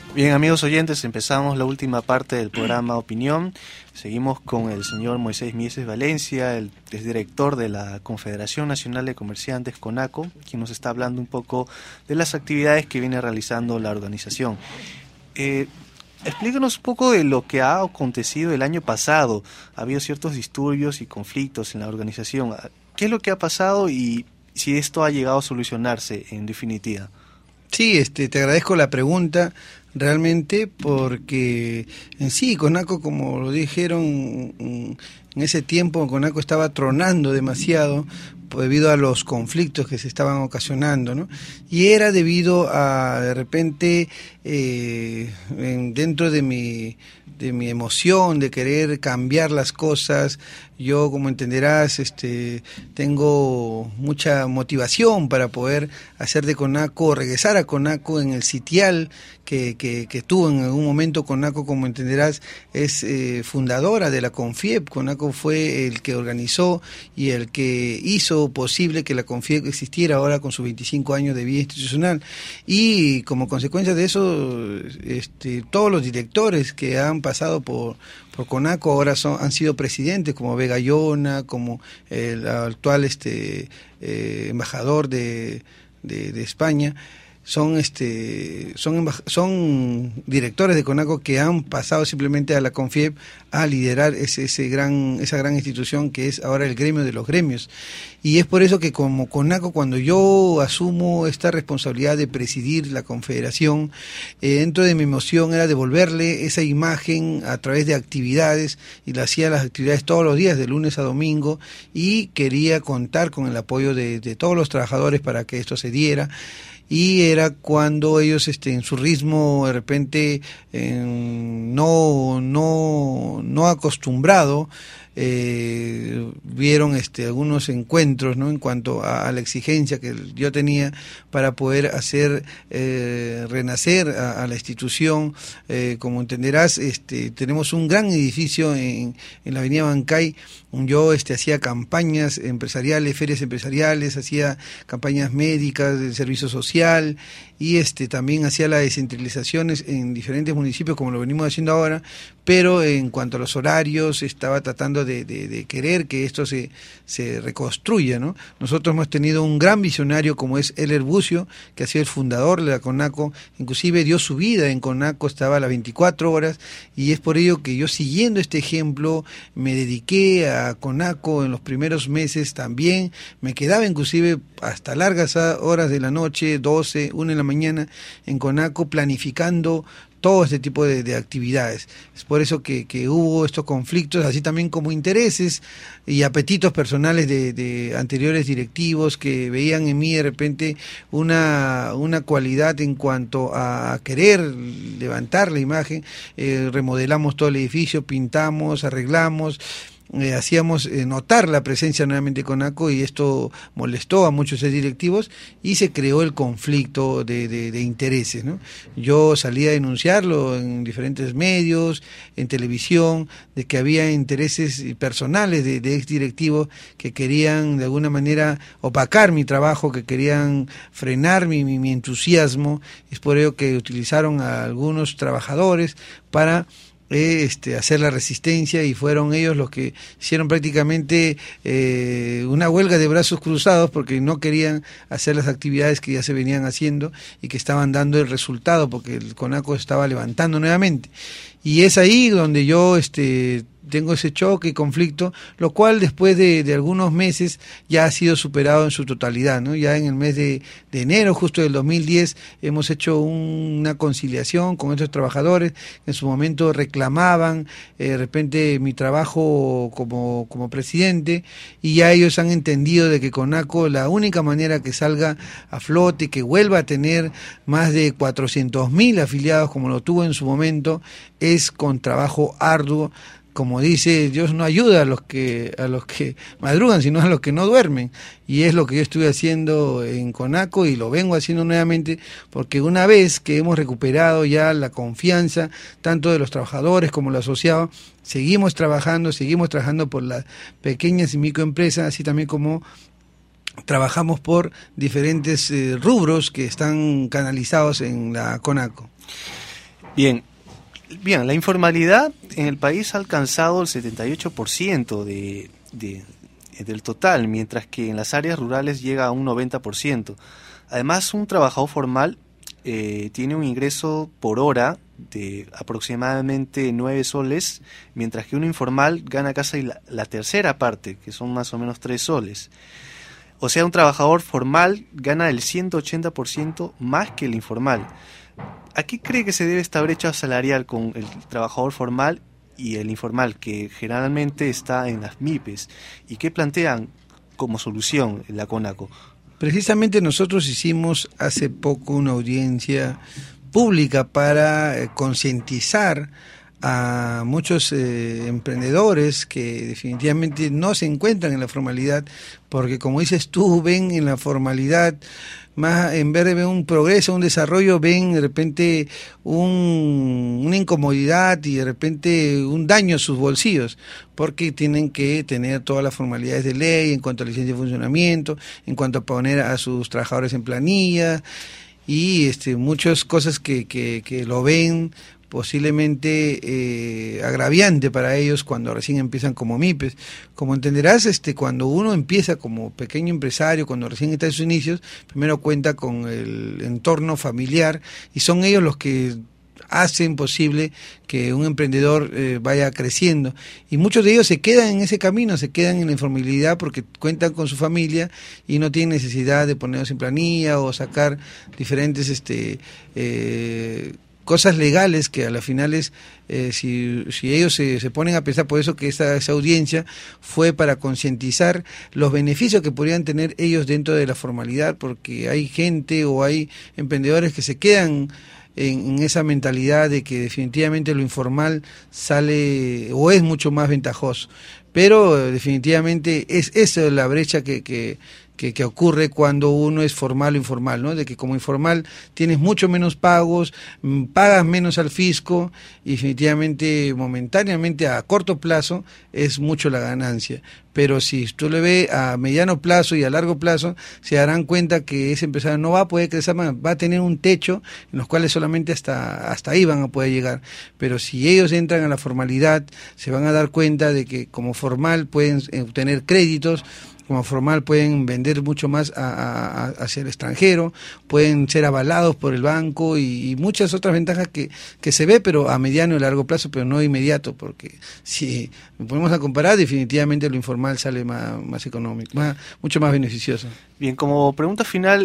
Bien, amigos oyentes, empezamos la última parte del programa Opinión. Seguimos con el señor Moisés Mieses Valencia, es director de la Confederación Nacional de Comerciantes, CONACO, quien nos está hablando un poco de las actividades que viene realizando la organización. Explícanos un poco de lo que ha acontecido el año pasado. Ha habido ciertos disturbios y conflictos en la organización. ¿Qué es lo que ha pasado y si esto ha llegado a solucionarse en definitiva? Sí, te agradezco la pregunta realmente porque en sí CONACO, como lo dijeron, en ese tiempo CONACO estaba tronando demasiado debido a los conflictos que se estaban ocasionando, ¿no? Y era debido a, de repente, dentro de mi emoción de querer cambiar las cosas. Yo, como entenderás, tengo mucha motivación para poder hacer de CONACO, regresar a CONACO en el sitial que tuvo en algún momento. CONACO, como entenderás, es fundadora de la CONFIEP. CONACO fue el que organizó y el que hizo posible que la CONFIEP existiera ahora con sus 25 años de vida institucional. Y como consecuencia de eso, todos los directores que han pasado por CONACO ahora han sido presidentes, como Vega Llona, como el actual embajador de España. Son directores de CONACO que han pasado simplemente a la CONFIEP a liderar esa gran institución que es ahora el gremio de los gremios. Y es por eso que como CONACO, cuando yo asumo esta responsabilidad de presidir la confederación, dentro de mi emoción era devolverle esa imagen a través de actividades, y le hacía las actividades todos los días, de lunes a domingo, y quería contar con el apoyo de todos los trabajadores para que esto se diera. Y era cuando ellos en su ritmo de repente no acostumbrado, vieron algunos encuentros, ¿no?, en cuanto a la exigencia que yo tenía para poder hacer renacer a la institución. Como entenderás, tenemos un gran edificio en la avenida Bancay. Yo hacía campañas empresariales, ferias empresariales, hacía campañas médicas del servicio social, y también hacía las descentralizaciones en diferentes municipios, como lo venimos haciendo ahora, pero en cuanto a los horarios estaba tratando de querer que esto se reconstruya, ¿no? Nosotros hemos tenido un gran visionario como es Heller Bucio, que ha sido el fundador de la CONACO, inclusive dio su vida en CONACO, estaba a las 24 horas, y es por ello que yo, siguiendo este ejemplo, me dediqué a CONACO en los primeros meses. También me quedaba inclusive hasta largas horas de la noche, 12, 1 de la mañana, en CONACO, planificando todo este tipo de actividades. Es por eso que hubo estos conflictos, así también como intereses y apetitos personales de anteriores directivos que veían en mí de repente una cualidad en cuanto a querer levantar la imagen. Remodelamos todo el edificio, pintamos, arreglamos, hacíamos notar la presencia nuevamente de CONACO, y esto molestó a muchos directivos y se creó el conflicto de intereses, ¿no? Yo salí a denunciarlo en diferentes medios, en televisión, de que había intereses personales de exdirectivos que querían de alguna manera opacar mi trabajo, que querían frenar mi entusiasmo. Es por ello que utilizaron a algunos trabajadores para hacer la resistencia, y fueron ellos los que hicieron prácticamente una huelga de brazos cruzados, porque no querían hacer las actividades que ya se venían haciendo y que estaban dando el resultado, porque el CONACO estaba levantando nuevamente. Y es ahí donde yo tengo ese choque y conflicto, lo cual después de algunos meses ya ha sido superado en su totalidad, ¿no? Ya en el mes de enero, justo del 2010, hemos hecho una conciliación con estos trabajadores que en su momento reclamaban de repente mi trabajo como presidente, y ya ellos han entendido de que CONACO, la única manera que salga a flote, que vuelva a tener más de 400.000 afiliados como lo tuvo en su momento, es con trabajo arduo. Como dice, Dios no ayuda a los que madrugan, sino a los que no duermen. Y es lo que yo estuve haciendo en CONACO, y lo vengo haciendo nuevamente, porque una vez que hemos recuperado ya la confianza, tanto de los trabajadores como los asociados, seguimos trabajando por las pequeñas y microempresas, así también como trabajamos por diferentes rubros que están canalizados en la CONACO. Bien, la informalidad en el país ha alcanzado el 78% del total, mientras que en las áreas rurales llega a un 90%. Además, un trabajador formal tiene un ingreso por hora de aproximadamente 9 soles, mientras que un informal gana casi la tercera parte, que son más o menos 3 soles. O sea, un trabajador formal gana el 180% más que el informal. ¿A qué cree que se debe esta brecha salarial con el trabajador formal y el informal, que generalmente está en las MIPES? ¿Y qué plantean como solución en la CONACO? Precisamente nosotros hicimos hace poco una audiencia pública para concientizar a muchos emprendedores que definitivamente no se encuentran en la formalidad, porque como dices tú, ven en la formalidad más, en vez de ver un progreso, un desarrollo, ven de repente una incomodidad y de repente un daño a sus bolsillos, porque tienen que tener todas las formalidades de ley en cuanto a licencia de funcionamiento, en cuanto a poner a sus trabajadores en planilla y muchas cosas que lo ven posiblemente agraviante para ellos cuando recién empiezan como MIPES. Como entenderás, cuando uno empieza como pequeño empresario, cuando recién está en sus inicios, primero cuenta con el entorno familiar y son ellos los que hacen posible que un emprendedor vaya creciendo, y muchos de ellos se quedan en ese camino, se quedan en la informalidad porque cuentan con su familia y no tienen necesidad de ponerlos en planilla o sacar diferentes cosas legales que a las finales, si ellos se ponen a pensar. Por eso que esa audiencia fue para concientizar los beneficios que podrían tener ellos dentro de la formalidad, porque hay gente o hay emprendedores que se quedan en esa mentalidad de que definitivamente lo informal sale o es mucho más ventajoso, pero definitivamente es esa la brecha que ocurre cuando uno es formal o informal, ¿no? De que como informal tienes mucho menos pagos, pagas menos al fisco y definitivamente momentáneamente a corto plazo es mucho la ganancia. Pero si tú le ves a mediano plazo y a largo plazo, se darán cuenta que ese empresario no va a poder crecer más, va a tener un techo en los cuales solamente hasta ahí van a poder llegar. Pero si ellos entran a la formalidad, se van a dar cuenta de que como formal pueden obtener créditos, como formal pueden vender mucho más hacia el extranjero, pueden ser avalados por el banco y muchas otras ventajas que se ve, pero a mediano y largo plazo, pero no inmediato, porque si nos ponemos a comparar, definitivamente lo informal sale más económico, mucho más beneficioso. Bien, como pregunta final,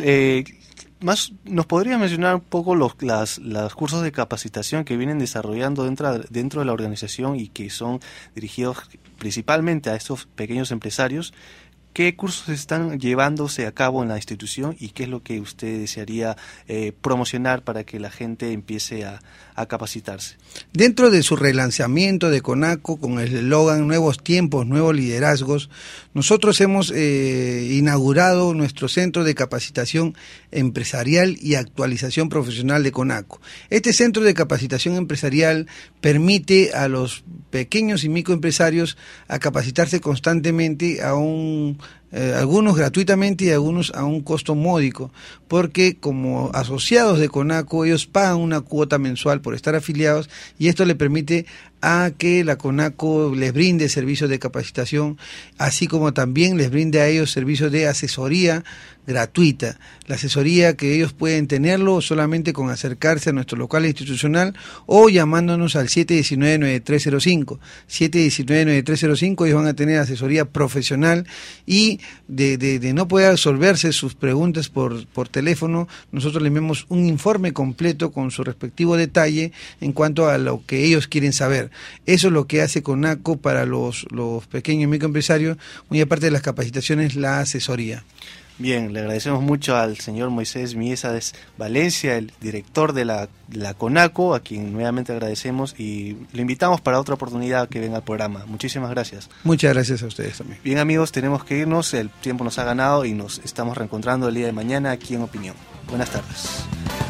¿nos podría mencionar un poco los cursos de capacitación que vienen desarrollando dentro de la organización y que son dirigidos principalmente a estos pequeños empresarios? ¿Qué cursos están llevándose a cabo en la institución y qué es lo que usted desearía promocionar para que la gente empiece a capacitarse? Dentro de su relanzamiento de CONACO, con el eslogan Nuevos Tiempos, Nuevos Liderazgos, nosotros hemos inaugurado nuestro Centro de Capacitación Empresarial y Actualización Profesional de CONACO. Este Centro de Capacitación Empresarial permite a los pequeños y microempresarios a capacitarse constantemente algunos gratuitamente y algunos a un costo módico, porque como asociados de CONACO ellos pagan una cuota mensual por estar afiliados y esto le permite a que la CONACO les brinde servicios de capacitación, así como también les brinde a ellos servicios de asesoría gratuita. La asesoría que ellos pueden tenerlo solamente con acercarse a nuestro local institucional o llamándonos al 719-9305. 719-9305, ellos van a tener asesoría profesional y de no poder resolverse sus preguntas por teléfono, nosotros le enviamos un informe completo con su respectivo detalle en cuanto a lo que ellos quieren saber. Eso es lo que hace CONACO para los pequeños y microempresarios, muy aparte de las capacitaciones, la asesoría. Bien, le agradecemos mucho al señor Moisés Miesades Valencia, el director de la CONACO, a quien nuevamente agradecemos y le invitamos para otra oportunidad que venga al programa. Muchísimas gracias. Muchas gracias a ustedes también. Bien, amigos, tenemos que irnos, el tiempo nos ha ganado y nos estamos reencontrando el día de mañana aquí en Opinión. Buenas tardes.